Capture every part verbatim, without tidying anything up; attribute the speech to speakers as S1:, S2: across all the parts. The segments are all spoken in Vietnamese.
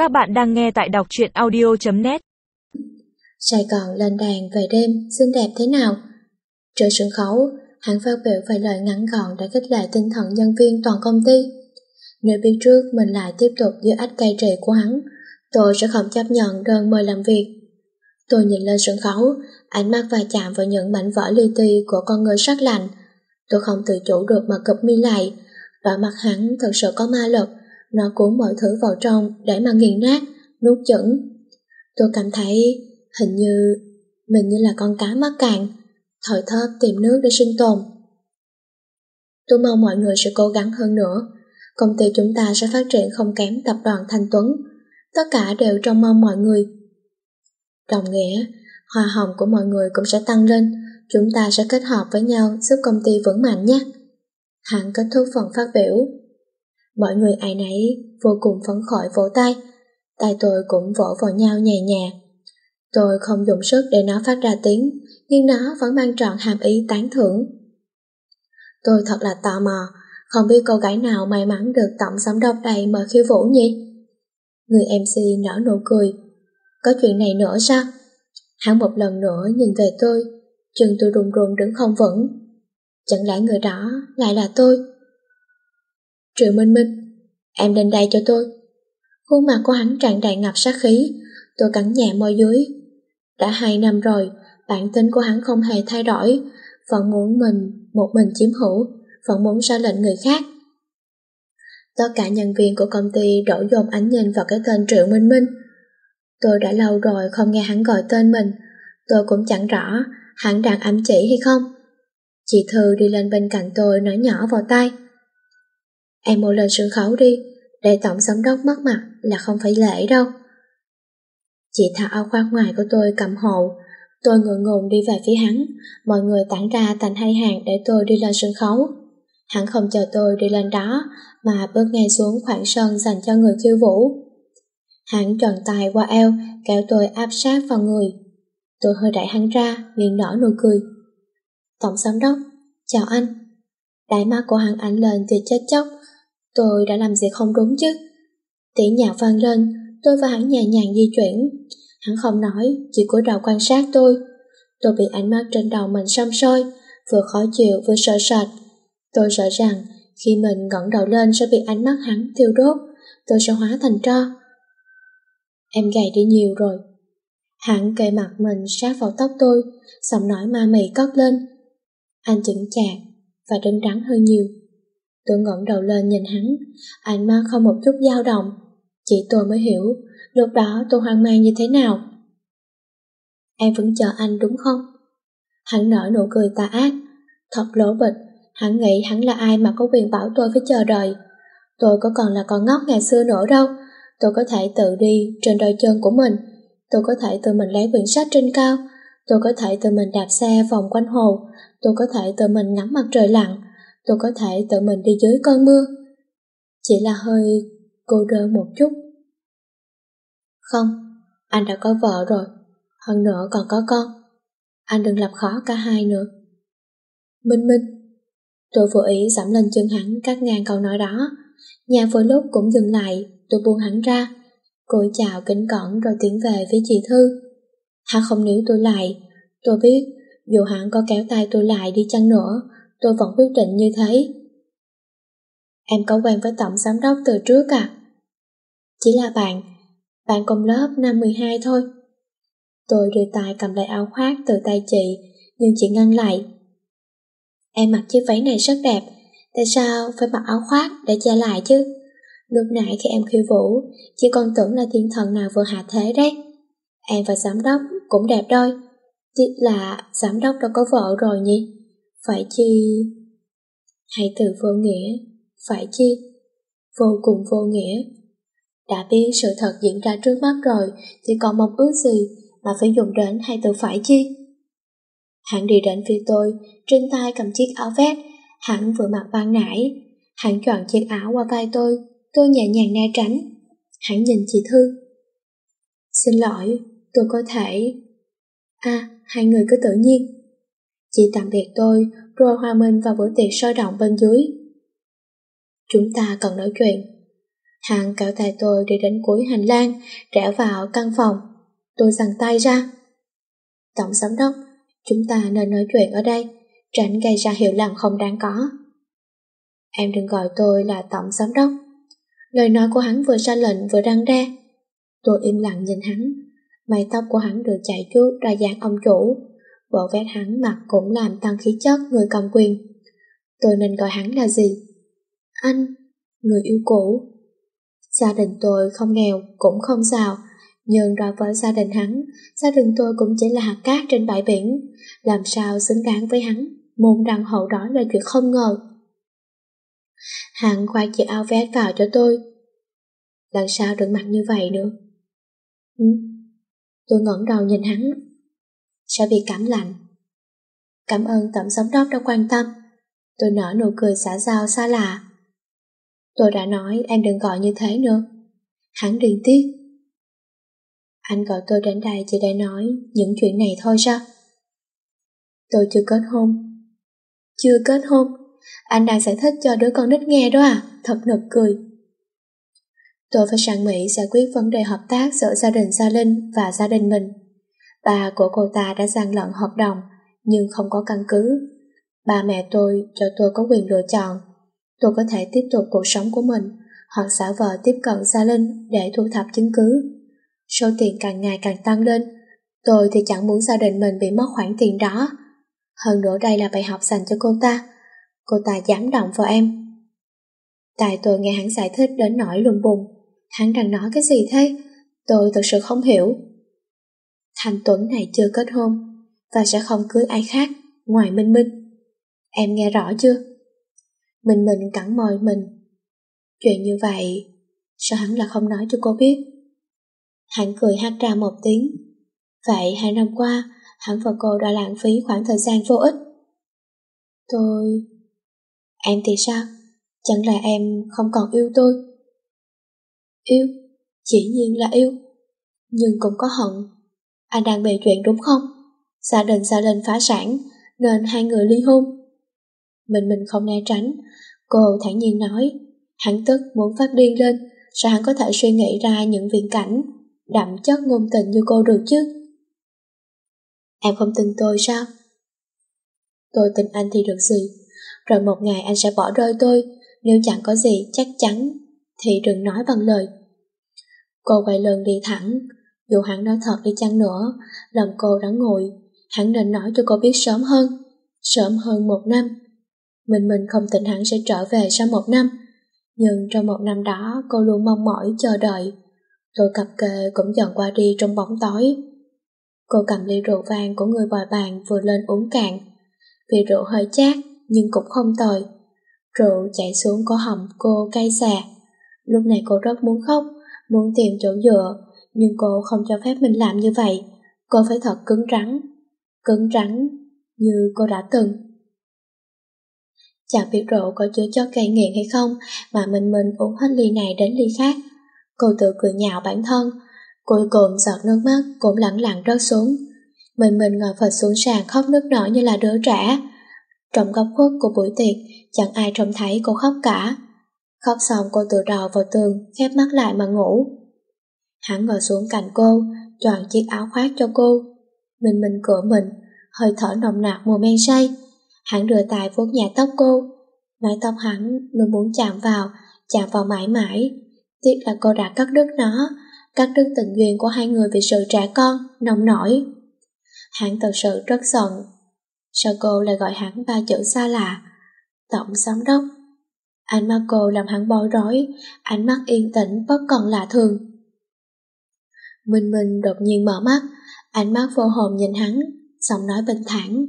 S1: Các bạn đang nghe tại đọc truyện audio chấm net.
S2: Sài Gòn lên đàn về đêm, xinh đẹp thế nào? Trên sân khấu, hắn phát biểu vài lời ngắn gọn để khích lệ tinh thần nhân viên toàn công ty. Nếu biết trước mình lại tiếp tục dưới ách cai trị của hắn, tôi sẽ không chấp nhận đơn mời làm việc. Tôi nhìn lên sân khấu, ánh mắt va chạm vào những mảnh vỡ li ti của con người sắc lạnh. Tôi không tự chủ được mà cụp mi lại. Đôi mắt hắn thật sự có ma lực, nó cuốn mọi thứ vào trong để mà nghiền nát, nuốt chửng. Tôi cảm thấy hình như mình như là con cá mắc cạn, thoi thóp tìm nước để sinh tồn. Tôi mong mọi người sẽ cố gắng hơn nữa. Công ty chúng ta sẽ phát triển không kém tập đoàn Thanh Tuấn. Tất cả đều trông mong mọi người. Đồng nghĩa, hoa hồng của mọi người cũng sẽ tăng lên. Chúng ta sẽ kết hợp với nhau giúp công ty vững mạnh nhé. Hắn kết thúc phần phát biểu. Mọi người ai nấy vô cùng phấn khởi vỗ tay. Tay tôi cũng vỗ vào nhau nhẹ nhẹ. Tôi không dùng sức để nó phát ra tiếng, nhưng nó vẫn mang trọn hàm ý tán thưởng. Tôi thật là tò mò, không biết cô gái nào may mắn được tổng giám đốc đây mời khiêu vũ nhỉ? Người em xê nở nụ cười. Có chuyện này nữa sao? Hắn một lần nữa nhìn về tôi, chân tôi run run đứng không vững. Chẳng lẽ người đó lại là tôi? Triệu Minh Minh, em lên đây cho tôi. Khuôn mặt của hắn tràn đầy ngập sát khí. Tôi cắn nhẹ môi dưới. Đã hai năm rồi, bản tính của hắn không hề thay đổi, vẫn muốn mình một mình chiếm hữu, vẫn muốn ra lệnh người khác. Tất cả nhân viên của công ty đổ dồn ánh nhìn vào cái tên Triệu Minh Minh. Tôi đã lâu rồi không nghe hắn gọi tên mình. Tôi cũng chẳng rõ hắn đang ám chỉ hay không. Chị Thư đi lên bên cạnh tôi nói nhỏ vào tai. Em mau lên sân khấu đi, để tổng giám đốc mất mặt là không phải lễ đâu. Chị tháo áo khoác ngoài của tôi cầm hộ. Tôi ngượng ngùng đi về phía hắn. Mọi người tản ra thành hai hàng để tôi đi lên sân khấu. Hắn không chờ tôi đi lên đó, mà bước ngay xuống khoảng sân dành cho người khiêu vũ. Hắn tròn tay qua eo, kéo tôi áp sát vào người. Tôi hơi đẩy hắn ra, miệng nở nụ cười. Tổng giám đốc, chào anh. Đáy mắt của hắn ánh lên thì chết chóc. Tôi đã làm gì không đúng chứ? Tỉ nhạc vang lên, tôi và hắn nhẹ nhàng di chuyển. Hắn không nói, chỉ cúi đầu quan sát tôi. Tôi bị ánh mắt trên đầu mình xăm soi, vừa khó chịu vừa sợ sệt. Tôi sợ rằng khi mình ngẩng đầu lên sẽ bị ánh mắt hắn thiêu đốt, tôi sẽ hóa thành tro. Em gầy đi nhiều rồi. Hắn kề mặt mình sát vào tóc tôi, giọng nói ma mị cất lên. Anh chững chạc và đứng đắn hơn nhiều. Tôi ngẩng đầu lên nhìn hắn, ánh mắt không một chút dao động. Chỉ tôi mới hiểu lúc đó tôi hoang mang như thế nào. Em vẫn chờ anh đúng không? Hắn nở nụ cười tà ác. Thật lố bịch, hắn nghĩ hắn là ai mà có quyền bảo tôi phải chờ đợi. Tôi có còn là con ngốc ngày xưa nữa đâu. Tôi có thể tự đi trên đôi chân của mình. Tôi có thể tự mình lấy quyển sách trên cao. Tôi có thể tự mình đạp xe vòng quanh hồ. Tôi có thể tự mình ngắm mặt trời lặn. Tôi có thể tự mình đi dưới cơn mưa. Chỉ là hơi cô đơn một chút. Không, anh đã có vợ rồi. Hơn nữa còn có con. Anh đừng làm khó cả hai nữa. Minh Minh. Tôi vô ý giẫm lên chân hắn cắt ngang câu nói đó. Nhạc vừa lúc cũng dừng lại. Tôi buông hắn ra. Cúi chào kính cẩn rồi tiến về phía chị Thư. Hắn không níu tôi lại. Tôi biết dù hắn có kéo tay tôi lại đi chăng nữa, tôi vẫn quyết định như thế. Em có quen với tổng giám đốc từ trước à? Chỉ là bạn, bạn cùng lớp năm mười hai thôi. Tôi đưa tay cầm lại áo khoác từ tay chị, nhưng chị ngăn lại. Em mặc chiếc váy này rất đẹp, tại sao phải mặc áo khoác để che lại chứ? Lúc nãy khi em khiêu vũ, chị còn tưởng là thiên thần nào vừa hạ thế đấy. Em và giám đốc cũng đẹp đôi. Tiếc là giám đốc đã có vợ rồi nhỉ? Phải chi... Hãy từ vô nghĩa, phải chi? Vô cùng vô nghĩa. Đã biết sự thật diễn ra trước mắt rồi thì còn mong ước gì mà phải dùng đến hai từ phải chi? Hắn đi đến phía tôi, trên tay cầm chiếc áo vest. Hắn vừa mặc ban nãy. Hắn chọn chiếc áo qua vai tôi. Tôi nhẹ nhàng né tránh. Hắn nhìn chị Thư. Xin lỗi, tôi có thể... À, hai người cứ tự nhiên. Chị tạm biệt tôi, rồi hòa mình vào bữa tiệc sôi động bên dưới. Chúng ta cần nói chuyện. Hắn kéo tay tôi đi đến cuối hành lang, rẽ vào căn phòng. Tôi giằng tay ra. Tổng giám đốc, chúng ta nên nói chuyện ở đây, tránh gây ra hiểu lầm không đáng có. Em đừng gọi tôi là tổng giám đốc. Lời nói của hắn vừa ra lệnh vừa răn đe. Tôi im lặng nhìn hắn. Mái tóc của hắn được chải chuốt ra dáng ông chủ. Bộ vest hắn mặc cũng làm tăng khí chất người cầm quyền. Tôi nên gọi hắn là gì? Anh, người yêu cũ. Gia đình tôi không nghèo cũng không giàu, nhưng đối với gia đình hắn, gia đình tôi cũng chỉ là hạt cát trên bãi biển, làm sao xứng đáng với hắn, môn đăng hậu đói là chuyện không ngờ. Hắn khoác chiếc áo vest vào cho tôi. Lần sau đừng mặc như vậy nữa. Ừ. Tôi ngẩng đầu nhìn hắn. Sẽ bị cảm lạnh. Cảm ơn tổng giám đốc đã quan tâm. Tôi nở nụ cười xã giao xa lạ. Tôi đã nói em đừng gọi như thế nữa. Hắn điên tiết. Anh gọi tôi đến đây chỉ để nói những chuyện này thôi sao? Tôi chưa kết hôn. Chưa kết hôn? Anh đang giải thích cho đứa con nít nghe đó à? Thật nực cười. Tôi phải sang Mỹ giải quyết vấn đề hợp tác giữa gia đình Gia Linh và gia đình mình. Bà của cô ta đã gian lận hợp đồng, nhưng không có căn cứ. Ba mẹ tôi cho tôi có quyền lựa chọn. Tôi có thể tiếp tục cuộc sống của mình, hoặc giả vờ tiếp cận Gia Linh để thu thập chứng cứ. Số tiền càng ngày càng tăng lên. Tôi thì chẳng muốn gia đình mình bị mất khoản tiền đó. Hơn nữa đây là bài học dành cho cô ta. Cô ta dám động vào em. Tại tôi nghe hắn giải thích đến nỗi lùng bùng. Hắn đang nói cái gì thế? Tôi thực sự không hiểu. Thanh Tuấn này chưa kết hôn và sẽ không cưới ai khác ngoài Minh Minh. Em nghe rõ chưa? Minh Minh cắn môi mình. Chuyện như vậy sao hắn là không nói cho cô biết? Hắn cười hát ra một tiếng. Vậy hai năm qua hắn và cô đã lãng phí khoảng thời gian vô ích. Tôi... Em thì sao? Chẳng lẽ em không còn yêu tôi? Yêu? Chỉ nhiên là yêu. Nhưng cũng có hận. Anh đang bề chuyện đúng không? Gia đình Gia Linh phá sản nên hai người ly hôn. Mình mình không né tránh. Cô thản nhiên nói. Hắn tức muốn phát điên lên. Sao hắn có thể suy nghĩ ra những viễn cảnh đậm chất ngôn tình như cô được chứ? Em không tin tôi sao? Tôi tin anh thì được gì? Rồi một ngày anh sẽ bỏ rơi tôi. Nếu chẳng có gì chắc chắn thì đừng nói bằng lời. Cô quay lưng đi thẳng. Dù hắn nói thật đi chăng nữa, lòng cô đã nguội. Hắn nên nói cho cô biết sớm hơn. Sớm hơn một năm. Mình mình không tin hắn sẽ trở về sau một năm. Nhưng trong một năm đó cô luôn mong mỏi chờ đợi. Tôi cặp kè cũng dần qua đi trong bóng tối. Cô cầm ly rượu vang của người bồi bàn vừa lên uống cạn. Vì rượu hơi chát nhưng cũng không tồi. Rượu chảy xuống cổ họng cô cay xè. Lúc này cô rất muốn khóc, muốn tìm chỗ dựa, nhưng cô không cho phép mình làm như vậy. Cô phải thật cứng rắn, cứng rắn như cô đã từng. Chẳng biết rượu có chứa chất gây nghiện hay không mà mình mình uống hết ly này đến ly khác. Cô tự cười nhạo bản thân. Cuối cùng giọt nước mắt cũng lẳng lặng rớt xuống. Mình mình ngồi phịch xuống sàn khóc nức nở như là đứa trẻ. Trong góc khuất của buổi tiệc chẳng ai trông thấy cô khóc cả. Khóc xong cô tựa đầu vào tường, khép mắt lại mà ngủ. Hắn ngồi xuống cạnh cô, chọn chiếc áo khoác cho cô. Mình mình cửa mình, hơi thở nồng nặc mùi men say. Hắn đưa tay vuốt nhẹ tóc cô. Mái tóc hắn luôn muốn chạm vào, chạm vào mãi mãi. Tiếc là cô đã cắt đứt nó, cắt đứt tình duyên của hai người vì sự trẻ con, nông nổi. Hắn thật sự rất giận. Sao cô lại gọi hắn ba chữ xa lạ? Tổng giám đốc. Ánh mắt cô làm hắn bối rối, ánh mắt yên tĩnh bất còn lạ thường. Minh Minh đột nhiên mở mắt, ánh mắt vô hồn nhìn hắn, giọng nói bình thản.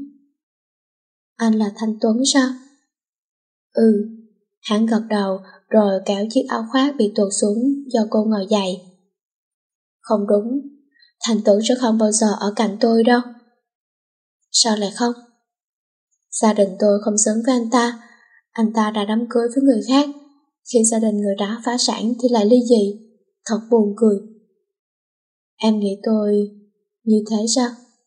S2: Anh là Thanh Tuấn sao? Ừ. Hắn gật đầu rồi kéo chiếc áo khoác bị tuột xuống do cô ngồi dậy. Không đúng, Thanh Tuấn sẽ không bao giờ ở cạnh tôi đâu. Sao lại không? Gia đình tôi không xứng với anh ta. Anh ta đã đám cưới với người khác. Khi gia đình người đó phá sản thì lại ly dị. Thật buồn cười. Em nghĩ tôi như thế sao?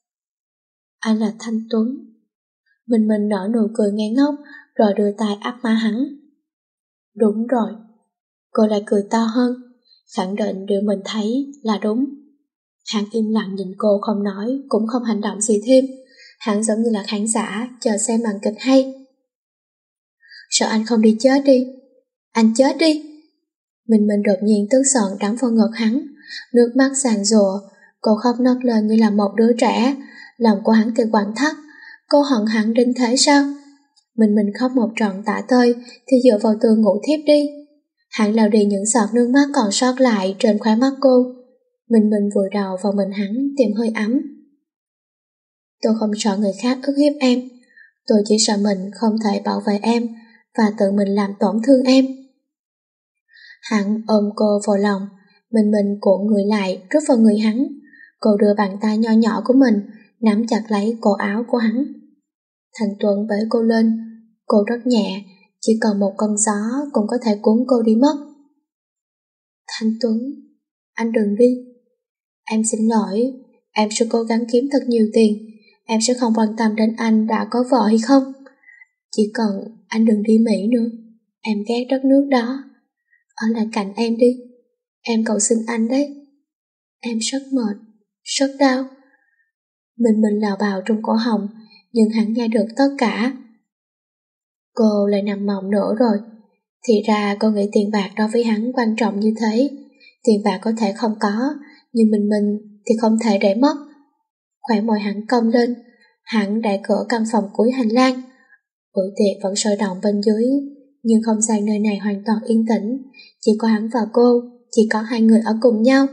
S2: Anh là Thanh Tuấn. Mình mình nở nụ cười ngang ngốc rồi đưa tay áp má hắn. Đúng rồi. Cô lại cười to hơn, khẳng định điều mình thấy là đúng. Hắn im lặng nhìn cô không nói, cũng không hành động gì thêm. Hắn giống như là khán giả chờ xem màn kịch hay. Sợ anh không đi chết đi? Anh chết đi! Mình mình đột nhiên tức giận đấm vào ngực hắn, nước mắt giàn giụa. Cô khóc nấc lên như là một đứa trẻ. Lòng của hắn kêu quặn thắt. Cô hận hắn đến thế sao? Mình mình khóc một trận tả tơi thì dựa vào tường ngủ thiếp đi. Hắn lau đi những giọt nước mắt còn sót lại trên khóe mắt cô. Mình mình vùi đầu vào mình hắn tìm hơi ấm. Tôi không sợ người khác ức hiếp em. Tôi chỉ sợ mình không thể bảo vệ em và tự mình làm tổn thương em. Hắn ôm cô vào lòng, mình mình cuộn người lại rút vào người hắn. Cô đưa bàn tay nho nhỏ của mình nắm chặt lấy cổ áo của hắn. Thành Tuấn bế cô lên. Cô rất nhẹ, chỉ cần một cơn gió cũng có thể cuốn cô đi mất. Thành Tuấn, anh đừng đi. Em xin lỗi, em sẽ cố gắng kiếm thật nhiều tiền. Em sẽ không quan tâm đến anh đã có vợ hay không. Chỉ cần anh đừng đi Mỹ nữa. Em ghét đất nước đó. Ở lại cạnh em đi. Em cầu xin anh đấy. Em rất mệt, rất đau. Mình mình lào bào trong cổ họng, nhưng hắn nghe được tất cả. Cô lại nằm mộng nữa rồi. Thì ra cô nghĩ tiền bạc đối với hắn quan trọng như thế. Tiền bạc có thể không có, nhưng mình mình thì không thể để mất. Khỏe môi hắn cong lên. Hắn đẩy cửa căn phòng cuối hành lang. Bữa tiệc vẫn sôi động bên dưới, nhưng không gian nơi này hoàn toàn yên tĩnh. Chỉ có hắn và cô, chỉ có hai người ở cùng nhau.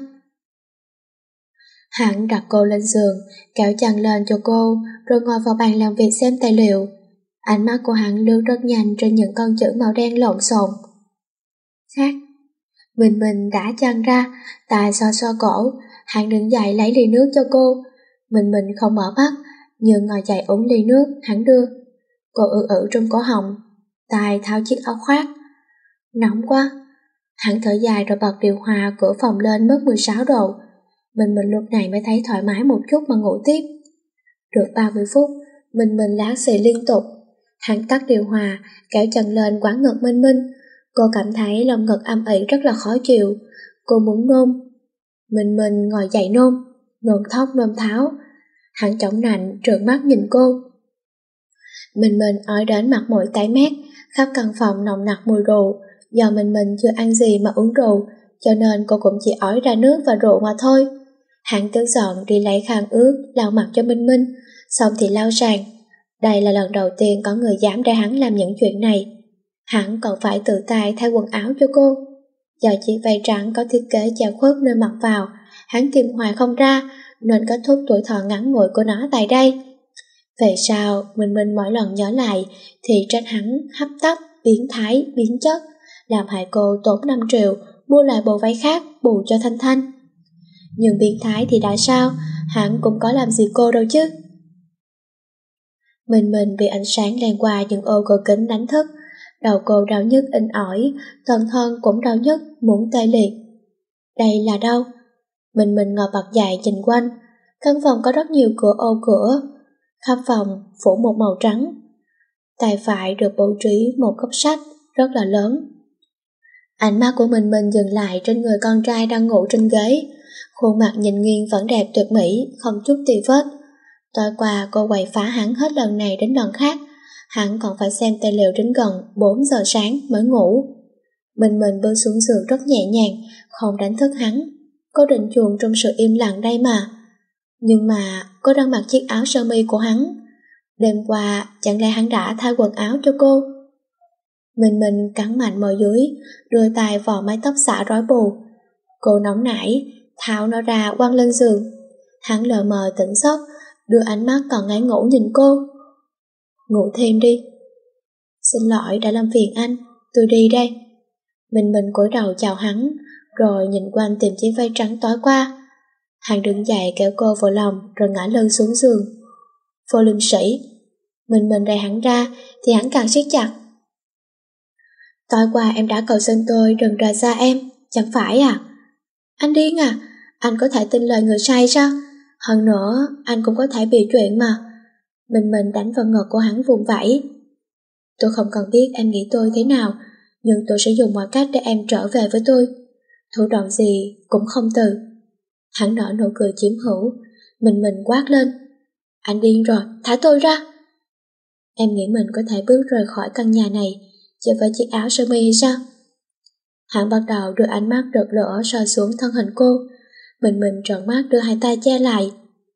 S2: Hắn đặt cô lên giường, kéo chăn lên cho cô, rồi ngồi vào bàn làm việc xem tài liệu. Ánh mắt của hắn lướt rất nhanh trên những con chữ màu đen lộn xộn. Khác. Mình mình đã chăn ra, tay xoa xoa cổ. Hắn đứng dậy lấy ly nước cho cô. Mình mình không mở mắt, nhưng ngồi dậy uống ly nước hắn đưa. Cô ự ự trong cổ họng, tay tháo chiếc áo khoác. Nóng quá. Hắn thở dài rồi bật điều hòa cửa phòng lên mất mười sáu độ. Mình mình lúc này mới thấy thoải mái một chút mà ngủ tiếp. Được ba mươi phút, mình mình láng xì liên tục. Hắn tắt điều hòa, kéo chân lên quán ngực Minh Minh. Cô cảm thấy lòng ngực âm ỉ rất là khó chịu. Cô muốn nôn. Mình mình ngồi dậy nôn, nôn thốc nôn tháo. Hắn chống nạnh trợn mắt nhìn cô. Mình mình ói đến mặt mũi tái mét, khắp căn phòng nồng nặc mùi rượu. Do mình mình chưa ăn gì mà uống rượu, cho nên cô cũng chỉ ói ra nước và rượu mà thôi. Hắn tức giận đi lấy khăn ướt lau mặt cho Minh Minh, xong thì lau sàn. Đây là lần đầu tiên có người dám để hắn làm những chuyện này. Hắn còn phải tự tay thay quần áo cho cô. Do chiếc váy trắng có thiết kế che khuất nơi mặc vào, hắn tìm hoài không ra, nên kết thúc tuổi thọ ngắn ngủi của nó tại đây. Về sau, Minh Minh mỗi lần nhớ lại thì trách hắn hấp tấp, biến thái, biến chất, làm hại cô tốn năm triệu mua lại bộ váy khác bù cho Thanh Thanh. Nhưng biến thái thì đã sao, hắn cũng có làm gì cô đâu chứ. Mình mình bị ánh sáng len qua những ô cửa kính đánh thức. Đầu cô đau nhức inh ỏi, toàn thân cũng đau nhức muốn tê liệt. Đây là đâu? Mình mình ngồi bật dậy nhìn quanh. Căn phòng có rất nhiều cửa ô cửa, khắp phòng phủ một màu trắng. Tay phải được bố trí một cốc sách rất là lớn. Ánh mắt của mình mình dừng lại trên người con trai đang ngủ trên ghế. Khuôn mặt nhìn nghiêng vẫn đẹp tuyệt mỹ, không chút tì vết. Tối qua cô quậy phá hắn hết lần này đến lần khác. Hắn còn phải xem tài liệu đến gần bốn giờ sáng mới ngủ. Mình mình bước xuống giường rất nhẹ nhàng, không đánh thức hắn. Cô định chuồn trong sự im lặng đây mà. Nhưng mà cô đang mặc chiếc áo sơ mi của hắn. Đêm qua chẳng lẽ hắn đã thay quần áo cho cô? Mình mình cắn mạnh môi dưới, đưa tay vò mái tóc xõa rối bù. Cô nóng nảy, tháo nó ra quăng lên giường. Hắn lờ mờ tỉnh giấc, đưa ánh mắt còn ngái ngủ nhìn cô. Ngủ thêm đi. Xin lỗi đã làm phiền anh, tôi đi đây. Mình mình cúi đầu chào hắn, rồi nhìn quanh tìm chiếc váy trắng tối qua. Hắn đứng dậy kéo cô vào lòng rồi ngã lưng xuống giường. Vô liêm sĩ. Mình mình đẩy hắn ra thì hắn càng siết chặt. Tối qua em đã cầu xin tôi đừng rời xa em, chẳng phải à? Anh điên à? Anh có thể tin lời người say sao? Hơn nữa, anh cũng có thể bị chuyện mà. Mình mình đánh vào ngực của hắn vùng vẫy. Tôi không cần biết em nghĩ tôi thế nào, nhưng tôi sẽ dùng mọi cách để em trở về với tôi. Thủ đoạn gì cũng không từ. Hắn nở nụ cười chiếm hữu, mình mình quát lên. Anh điên rồi, thả tôi ra. Em nghĩ mình có thể bước rời khỏi căn nhà này chỉ với chiếc áo sơ mi hay sao? Hắn bắt đầu đưa ánh mắt rực lửa soi xuống thân hình cô. Mình mình trợn mắt đưa hai tay che lại.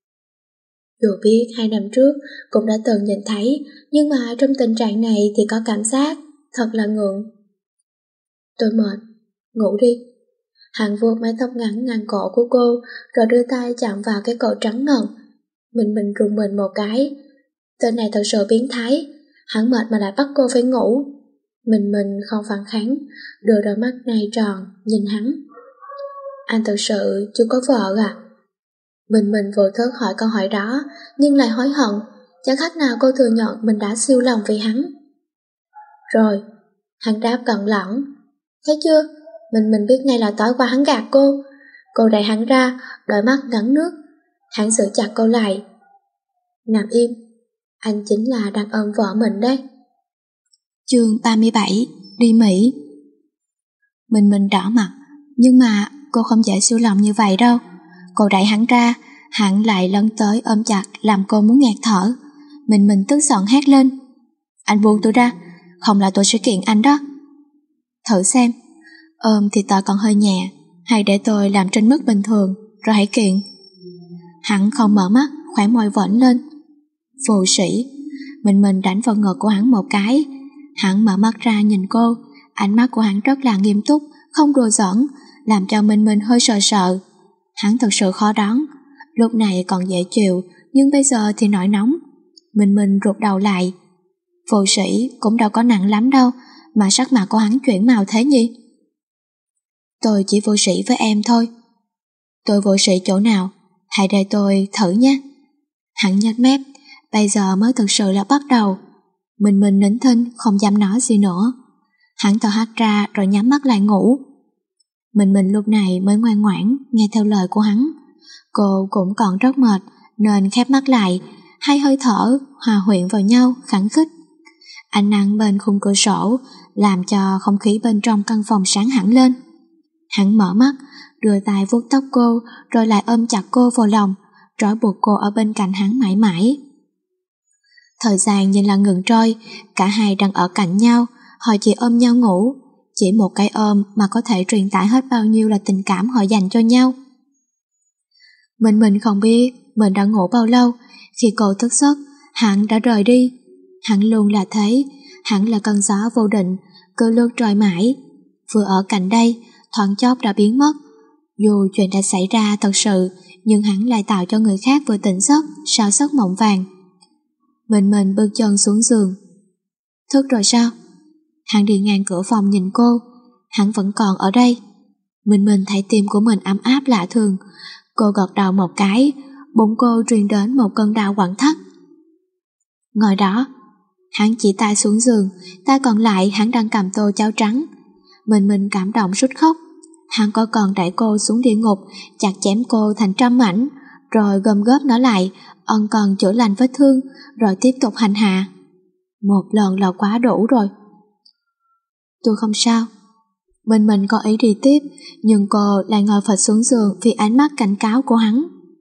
S2: Dù biết hai năm trước cũng đã từng nhìn thấy, nhưng mà trong tình trạng này thì có cảm giác thật là ngượng. Tôi mệt, ngủ đi. Hắn vuốt mái tóc ngắn ngang cổ của cô, rồi đưa tay chạm vào cái cổ trắng ngần. Mình mình rùng mình một cái. Tên này thật sự biến thái, hắn mệt mà lại bắt cô phải ngủ. Mình mình không phản kháng, đưa đôi mắt này tròn, nhìn hắn. Anh thật sự chưa có vợ à? Mình mình vô thức hỏi câu hỏi đó, nhưng lại hối hận, chẳng khác nào cô thừa nhận mình đã siêu lòng vì hắn. Rồi, hắn đáp cẩn lỏng. Thấy chưa, mình mình biết ngay là tối qua hắn gạt cô. Cô đẩy hắn ra, đôi mắt ngấn nước. Hắn giữ chặt cô lại. Nằm im, anh chính là đang ôm vợ mình đấy.
S3: Chương ba mươi bảy, đi Mỹ. Mình mình đỏ mặt, nhưng mà cô không dễ siêu lòng như vậy đâu. Cô đẩy hắn ra, hắn lại lấn tới ôm chặt làm cô muốn ngạt thở. Mình mình tức giận hét lên. Anh buông tôi ra, không là tôi sẽ kiện anh đó. Thử xem, ôm thì tôi còn hơi nhẹ, hay để tôi làm trên mức bình thường, rồi hãy kiện. Hắn không mở mắt, khóe môi vểnh lên. Vô sĩ. Mình mình đánh vào ngực của hắn một cái. Hắn mở mắt ra nhìn cô, ánh mắt của hắn rất là nghiêm túc, không đùa giỡn, làm cho mình mình hơi sợ sợ. Hắn thật sự khó đoán, lúc này còn dễ chịu, nhưng bây giờ thì nổi nóng. Mình mình rụt đầu lại. Vô sĩ cũng đâu có nặng lắm đâu, mà sắc mặt của hắn chuyển màu thế nhỉ? Tôi chỉ vô sĩ với em thôi. Tôi vô sĩ chỗ nào? Hãy để tôi thử nhé. Hắn nhếch mép, bây giờ mới thực sự là bắt đầu. Mình mình nín thinh, không dám nói gì nữa. Hắn thở hắt ra rồi nhắm mắt lại ngủ. Mình mình lúc này mới ngoan ngoãn nghe theo lời của hắn. Cô cũng còn rất mệt nên khép mắt lại, hai hơi thở hòa quyện vào nhau khẳng khích. Ánh nắng bên khung cửa sổ làm cho không khí bên trong căn phòng sáng hẳn lên. Hắn mở mắt, đưa tay vuốt tóc cô, rồi lại ôm chặt cô vào lòng, trói buộc cô ở bên cạnh hắn mãi mãi. Thời gian như là ngừng trôi, cả hai đang ở cạnh nhau, họ chỉ ôm nhau ngủ. Chỉ một cái ôm mà có thể truyền tải hết bao nhiêu là tình cảm họ dành cho nhau. Mình mình không biết mình đã ngủ bao lâu. Khi cô thức giấc, hắn đã rời đi. Hắn luôn là thế, hắn là cơn gió vô định, cứ lướt trôi mãi. Vừa ở cạnh đây, thoáng chốc đã biến mất. Dù chuyện đã xảy ra thật sự, nhưng hắn lại tạo cho người khác vừa tỉnh giấc sao giấc mộng vàng. Mình mình bước chân xuống giường. Thức rồi sao? Hắn đi ngang cửa phòng nhìn cô. Hắn vẫn còn ở đây. Mình mình thấy tim của mình ấm áp lạ thường. Cô gật đầu một cái, bụng cô truyền đến một cơn đau quặn thắt. Ngồi đó. Hắn chỉ tay xuống giường, tay còn lại hắn đang cầm tô cháo trắng. Mình mình cảm động sút khóc. Hắn có còn đẩy cô xuống địa ngục, chặt chém cô thành trăm mảnh, rồi gom góp nó lại, ân cần chữa lành vết thương, rồi tiếp tục hành hạ. Một lần là quá đủ rồi. Tôi không sao. Mình mình có ý đi tiếp, nhưng cô lại ngồi phịch xuống giường vì ánh mắt cảnh cáo của hắn.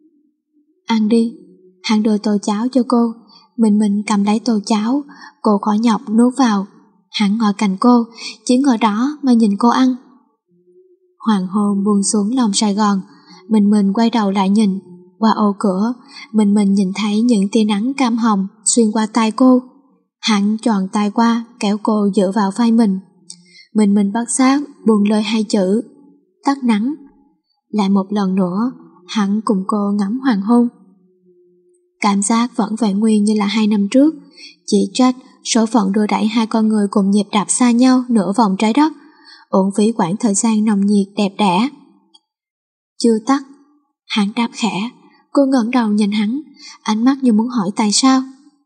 S3: Ăn đi. Hắn đưa tô cháo cho cô. Mình mình cầm lấy tô cháo, cô khỏi nhọc nuốt vào. Hắn ngồi cạnh cô, chỉ ngồi đó mà nhìn cô ăn. Hoàng hôn buông xuống lòng Sài Gòn. Mình mình quay đầu lại nhìn. Qua ô cửa, mình mình nhìn thấy những tia nắng cam hồng xuyên qua tay cô. Hắn tròn tay qua, kéo cô dựa vào vai mình. Mình mình bắt giác buông lời hai chữ tắt nắng. Lại một lần nữa, hắn cùng cô ngắm hoàng hôn. Cảm giác vẫn vẹn nguyên như là hai năm trước. Chỉ trách số phận đưa đẩy hai con người cùng nhịp đạp xa nhau nửa vòng trái đất, uổng phí quãng thời gian nồng nhiệt đẹp đẽ. Chưa tắt. Hắn đáp khẽ. Cô ngẩng đầu nhìn hắn, ánh mắt như muốn hỏi tại sao.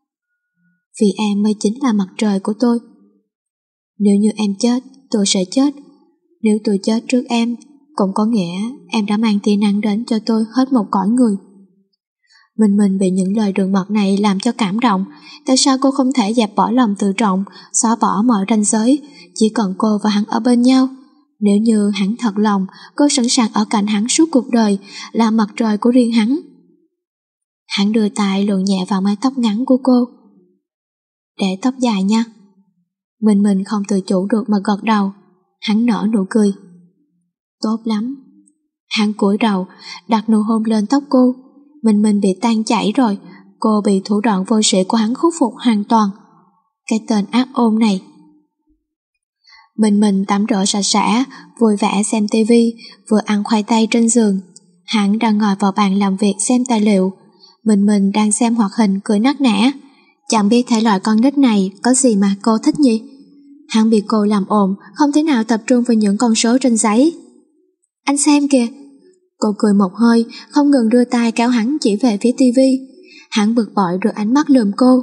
S3: Vì em mới chính là mặt trời của tôi. Nếu như em chết, tôi sẽ chết. Nếu tôi chết trước em, cũng có nghĩa em đã mang tia nắng đến cho tôi hết một cõi người. Mình mình bị những lời đường mật này làm cho cảm động. Tại sao cô không thể dẹp bỏ lòng tự trọng, xóa bỏ mọi ranh giới, chỉ cần cô và hắn ở bên nhau. Nếu như hắn thật lòng, cô sẵn sàng ở cạnh hắn suốt cuộc đời, là mặt trời của riêng hắn. Hắn đưa tay luồn nhẹ vào mái tóc ngắn của cô. Để tóc dài nha. Mình mình không tự chủ được mà gật đầu. Hắn nở nụ cười. Tốt lắm. Hắn cúi đầu, đặt nụ hôn lên tóc cô. Mình mình bị tan chảy rồi. Cô bị thủ đoạn vô sĩ của hắn khuất phục hoàn toàn. Cái tên ác ôn này. Mình mình tắm rửa sạch sẽ, vui vẻ xem tivi, vừa ăn khoai tây trên giường. Hắn đang ngồi vào bàn làm việc xem tài liệu. Mình mình đang xem hoạt hình cười nắc nẻ. Chẳng biết thể loại con nít này có gì mà cô thích nhỉ? Hắn bị cô làm ồn, không thể nào tập trung vào những con số trên giấy. Anh xem kìa. Cô cười một hơi, không ngừng đưa tay kéo hắn chỉ về phía tivi. Hắn bực bội đưa ánh mắt lườm cô.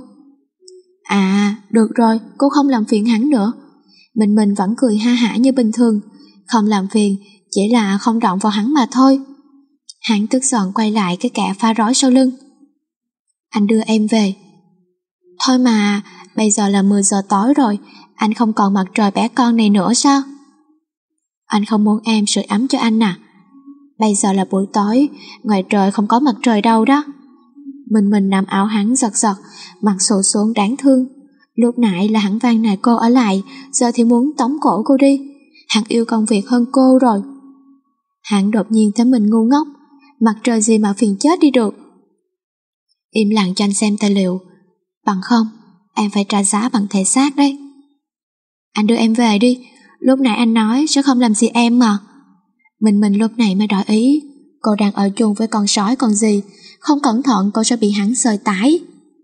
S3: À, được rồi, cô không làm phiền hắn nữa. Mình mình vẫn cười ha hả như bình thường. Không làm phiền, chỉ là không động vào hắn mà thôi. Hắn tức giận quay lại cái kẻ pha rối sau lưng. Anh đưa em về. Thôi mà, bây giờ là mười giờ tối rồi, anh không còn mặt trời bé con này nữa sao? Anh không muốn em sưởi ấm cho anh à? Bây giờ là buổi tối, ngoài trời không có mặt trời đâu đó. Mình mình nằm áo hắn giật giật, mặt xù xuống đáng thương. Lúc nãy là hắn van nài cô ở lại, giờ thì muốn tống cổ cô đi. Hắn yêu công việc hơn cô rồi. Hắn đột nhiên thấy mình ngu ngốc, mặt trời gì mà phiền chết đi được. Im lặng cho anh xem tài liệu. Bằng không, em phải trả giá bằng thể xác đấy. Anh đưa em về đi, lúc nãy anh nói sẽ không làm gì em mà. Mình mình lúc này mới đổi ý. Cô đang ở chung với con sói còn gì, không cẩn thận cô sẽ bị hắn sơi tái.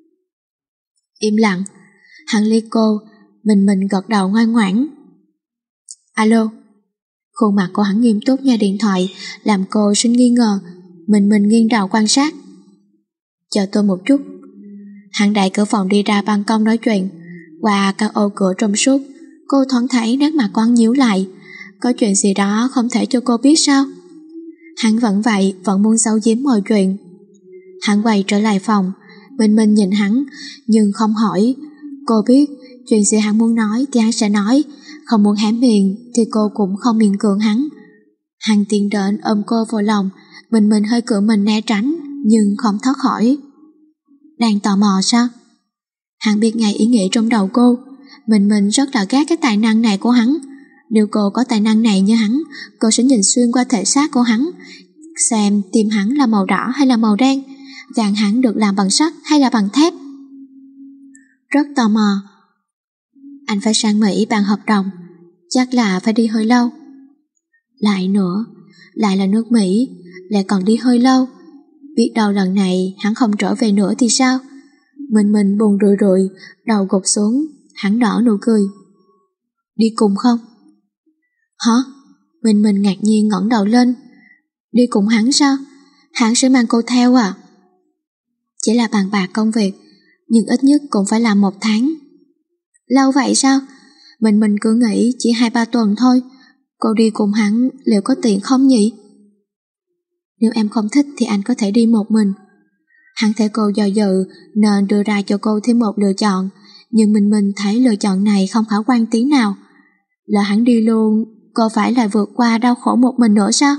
S3: Im lặng. Hắn liếc cô. Mình mình gật đầu ngoan ngoãn. Alo. Khuôn mặt của hắn nghiêm túc nghe điện thoại, làm cô sinh nghi ngờ. Mình mình nghiêng đầu quan sát. Chờ tôi một chút. Hắn đẩy cửa phòng đi ra ban công nói chuyện. Qua các ô cửa trong suốt, cô thoáng thấy nét mặt của hắn nhíu lại. Có chuyện gì đó không thể cho cô biết sao? Hắn vẫn vậy, vẫn muốn giấu giếm mọi chuyện. Hắn quay trở lại phòng. Mình mình nhìn hắn, nhưng không hỏi. Cô biết, chuyện gì hắn muốn nói thì hắn sẽ nói. Không muốn hé miệng thì cô cũng không miễn cưỡng hắn. Hắn tiến đến ôm cô vào lòng. Mình mình hơi cựa mình né tránh, nhưng không thoát khỏi. Đang tò mò sao? Hắn biết ngay ý nghĩ trong đầu cô. Mình mình rất là ghét cái tài năng này của hắn. Nếu cô có tài năng này như hắn, cô sẽ nhìn xuyên qua thể xác của hắn, xem tim hắn là màu đỏ hay là màu đen, gan hắn được làm bằng sắt hay là bằng thép. Rất tò mò. Anh phải sang Mỹ bàn hợp đồng, chắc là phải đi hơi lâu. Lại nữa, lại là nước Mỹ, lại còn đi hơi lâu. Biết đâu lần này hắn không trở về nữa thì sao? Mình mình buồn rười rượi, đầu gục xuống. Hắn nở nụ cười. Đi cùng không? Hả? Mình mình ngạc nhiên ngẩng đầu lên. Đi cùng hắn sao? Hắn sẽ mang cô theo à? Chỉ là bàn bạc công việc, nhưng ít nhất cũng phải làm một tháng. Lâu vậy sao? Mình mình cứ nghĩ chỉ hai ba tuần thôi. Cô đi cùng hắn liệu có tiện không nhỉ? Nếu em không thích thì anh có thể đi một mình. Hắn thấy cô do dự nên đưa ra cho cô thêm một lựa chọn, nhưng mình mình thấy lựa chọn này không khả quan tí nào. Lỡ hắn đi luôn, cô phải lại vượt qua đau khổ một mình nữa sao?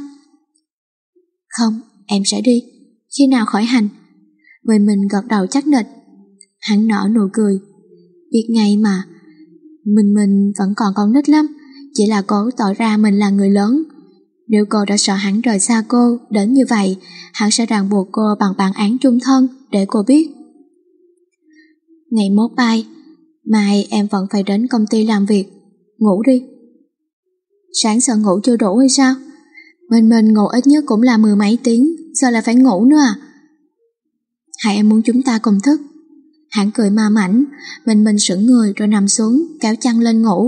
S3: Không, em sẽ đi. Khi nào khởi hành? Mình mình gật đầu chắc nịch. Hắn nở nụ cười. Biết ngay mà. Mình mình vẫn còn con nít lắm, chỉ là cố tỏ ra mình là người lớn. Nếu cô đã sợ hắn rời xa cô đến như vậy, hắn sẽ ràng buộc cô bằng bản án chung thân để cô biết. Ngày mốt bay, mai em vẫn phải đến công ty làm việc. Ngủ đi. Sáng sợ ngủ chưa đủ hay sao? Mình mình ngủ ít nhất cũng là mười mấy tiếng, giờ lại phải ngủ nữa à? Hay em muốn chúng ta cùng thức? Hắn cười ma mảnh. Mình mình sững người rồi nằm xuống, kéo chăn lên ngủ.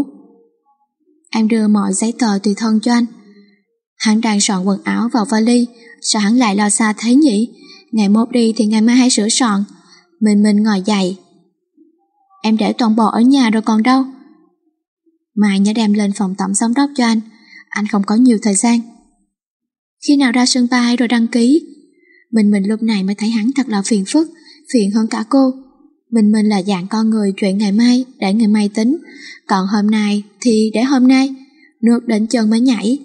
S3: Em đưa mọi giấy tờ tùy thân cho anh. Hắn đang soạn quần áo vào vali. Sao hắn lại lo xa thế nhỉ? Ngày mốt đi thì ngày mai hãy sửa soạn. Mình mình ngồi dậy. Em để toàn bộ ở nhà rồi còn đâu? Mai nhớ đem lên phòng tổng giám đốc cho anh. Anh không có nhiều thời gian. Khi nào ra sân bay rồi đăng ký? Mình mình lúc này mới thấy hắn thật là phiền phức, phiền hơn cả cô. Mình mình là dạng con người chuyện ngày mai để ngày mai tính, còn hôm nay thì để hôm nay, nước đến chân mới nhảy.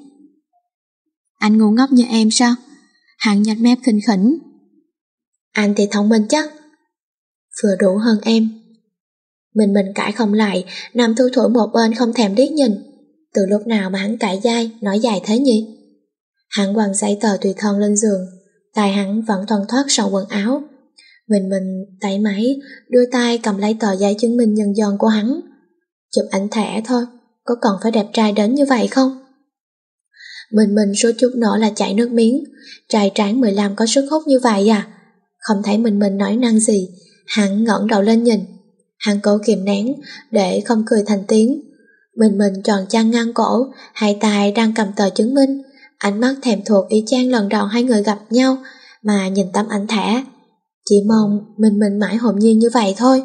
S3: Anh ngu ngốc như em sao? Hắn nhếch mép khinh khỉnh.
S2: Anh thì thông minh chắc. Vừa đủ hơn em. Mình mình cãi không lại, nằm thu thủi một bên không thèm liếc nhìn. Từ lúc nào mà hắn cãi dai, nói dài thế nhỉ? Hắn quăng giấy tờ tùy thân lên giường, tay hắn vẫn thoăn thoắt sau quần áo. Mình mình tay máy, đưa tay cầm lấy tờ giấy chứng minh nhân dân của hắn. Chụp ảnh thẻ thôi, có cần phải đẹp trai đến như vậy không? Mình mình số chút nữa là chảy nước miếng, trai tráng mười lăm có sức hút như vậy à? Không thấy mình mình nói năng gì, hắn ngẩng đầu lên nhìn. Hắn cố kìm nén để không cười thành tiếng. Mình mình tròn chăn ngăn cổ, hai tay đang cầm tờ chứng minh, ánh mắt thèm thuồng y chang lần đầu hai người gặp nhau mà nhìn tấm ảnh thẻ. Chỉ mong mình mình mãi hồn nhiên như vậy thôi.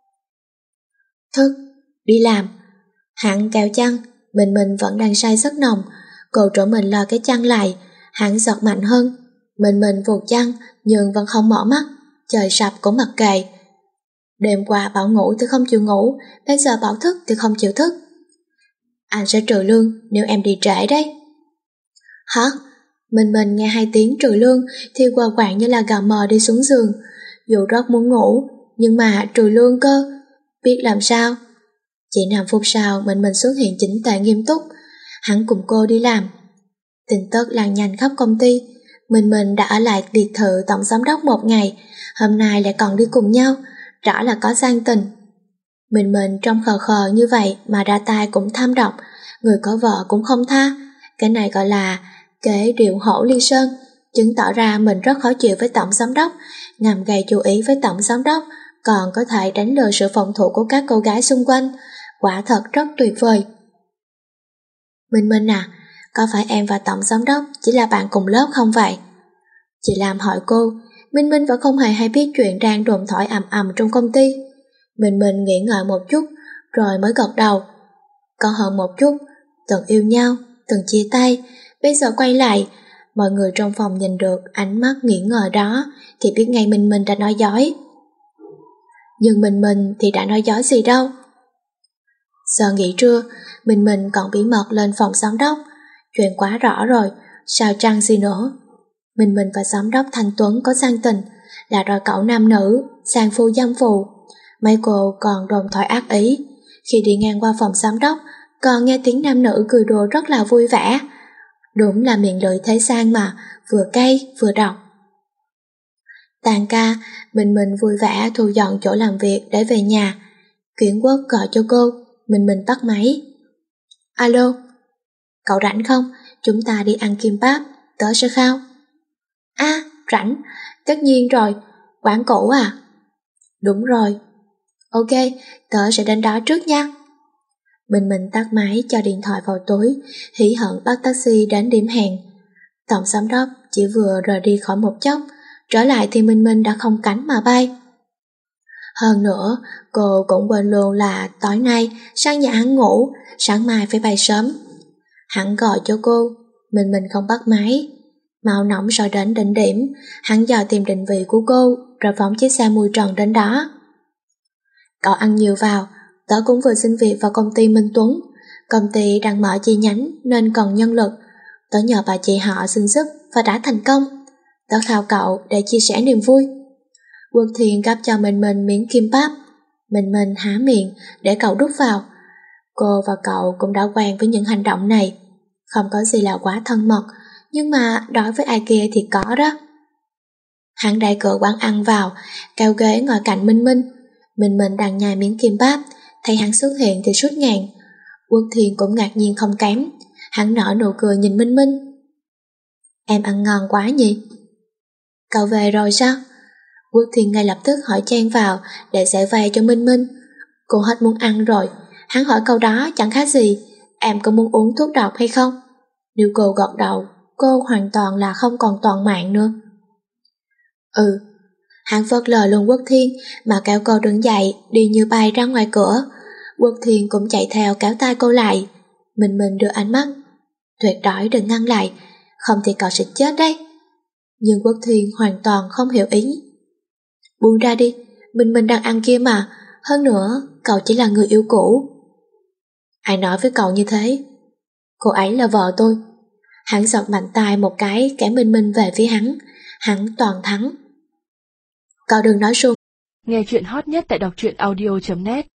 S2: Thức, đi làm. Hắn kéo chăn, mình mình vẫn đang say rất nồng. Cô trổ mình lò cái chăn lại, hắn giật mạnh hơn. Mình mình vuột chăn nhưng vẫn không mở mắt, trời sập cũng mặc kệ. Đêm qua bảo ngủ thì không chịu ngủ, bây giờ bảo thức thì không chịu thức. Anh sẽ trừ lương nếu em đi trễ đấy. Hả? Mình mình nghe hai tiếng trừ lương thì quờ quạng như là gà mờ đi xuống giường. Dù rất muốn ngủ, nhưng mà trừ lương cơ, biết làm sao. Chỉ năm phút sau mình mình xuất hiện chỉnh tề nghiêm túc. Hắn cùng cô đi làm. Tin tức lan nhanh khắp công ty. Mình mình đã ở lại biệt thự tổng giám đốc một ngày, hôm nay lại còn đi cùng nhau, rõ là có gian tình. Mình mình trông khờ khờ như vậy mà ra tay cũng tham độc, người có vợ cũng không tha. Cái này gọi là kế điệu hổ ly sơn, chứng tỏ ra mình rất khó chịu với tổng giám đốc, ngầm gây chú ý với tổng giám đốc, còn có thể đánh lừa sự phòng thủ của các cô gái xung quanh. Quả thật rất tuyệt vời. Minh Minh à, có phải em và tổng giám đốc chỉ là bạn cùng lớp không vậy? Chị làm hỏi cô. Minh Minh vẫn không hề hay biết chuyện đang đồn thổi ầm ầm trong công ty. Minh Minh nghĩ ngợi một chút rồi mới gật đầu. Còn hơn một chút, từng yêu nhau, từng chia tay, bây giờ quay lại, mọi người trong phòng nhìn được ánh mắt nghĩ ngợi đó thì biết ngay Minh Minh đã nói dối. Nhưng Minh Minh thì đã nói dối gì đâu. Giờ nghỉ trưa, Minh Minh còn bí mật lên phòng giám đốc. Chuyện quá rõ rồi, sao chăng gì nữa. Minh Minh và giám đốc Thanh Tuấn có gian tình, là đôi cậu nam nữ, sang phu dâm phù. Mấy cô còn đồn thoại ác ý. Khi đi ngang qua phòng giám đốc, còn nghe tiếng nam nữ cười đùa rất là vui vẻ. Đúng là miệng lưỡi thế gian mà, vừa cay vừa độc. Tàn ca, Minh Minh vui vẻ thu dọn chỗ làm việc để về nhà. Kiển Quốc gọi cho cô, Minh Minh bắt máy. Alo, cậu rảnh không? Chúng ta đi ăn kim báp, tớ sẽ khao. À, rảnh, tất nhiên rồi, quán cũ à? Đúng rồi. Ok, tớ sẽ đến đó trước nha. Minh Minh tắt máy cho điện thoại vào túi, hỉ hận bắt taxi đến điểm hẹn. Tổng giám đốc chỉ vừa rời đi khỏi một chốc, trở lại thì Minh Minh đã không cánh mà bay. Hơn nữa, cô cũng quên luôn là tối nay sang nhà hắn ngủ, sáng mai phải bay sớm. Hắn gọi cho cô, Minh Minh không bắt máy. Màu nóng rồi đến đỉnh điểm, hắn dò tìm định vị của cô, rồi phóng chiếc xe mui trần đến đó. Cậu ăn nhiều vào, tớ cũng vừa xin việc vào công ty Minh Tuấn. Công ty đang mở chi nhánh nên cần nhân lực. Tớ nhờ bà chị họ xin giúp và đã thành công. Tớ khao cậu để chia sẻ niềm vui. Quân Thiền gắp cho Minh Minh miếng kim bắp. Minh Minh há miệng để cậu đút vào. Cô và cậu cũng đã quen với những hành động này. Không có gì là quá thân mật, nhưng mà đối với ai kia thì có đó. Hắn đẩy cửa quán ăn vào, kéo ghế ngồi cạnh Minh Minh. Minh Minh đang nhai miếng kim bắp, thấy hắn xuất hiện thì sút ngàn. Quân Thiền cũng ngạc nhiên không kém. Hắn nở nụ cười nhìn Minh Minh. Em ăn ngon quá nhỉ? Cậu về rồi sao? Quốc Thiên ngay lập tức hỏi chen vào để giải vây cho Minh Minh. Cô hết muốn ăn rồi. Hắn hỏi câu đó chẳng khác gì em có muốn uống thuốc độc hay không? Nếu cô gật đầu, cô hoàn toàn là không còn toàn mạng nữa. Ừ. Hắn phớt lờ luôn Quốc Thiên mà kéo cô đứng dậy đi như bay ra ngoài cửa. Quốc Thiên cũng chạy theo kéo tay cô lại. Minh Minh đưa ánh mắt. Tuyệt đối đừng ngăn lại, không thì cậu sẽ chết đấy. Nhưng Quốc Thiên hoàn toàn không hiểu ý. Buông ra đi, Minh Minh đang ăn kia mà, hơn nữa, cậu chỉ là người yêu cũ. Ai nói với cậu như thế? Cô ấy là vợ tôi. Hắn giật mạnh tay một cái kéo Minh Minh về phía hắn, hắn toàn thắng. Cậu đừng nói suông.
S1: Nghe chuyện hot nhất tại đọc truyện audio chấm net.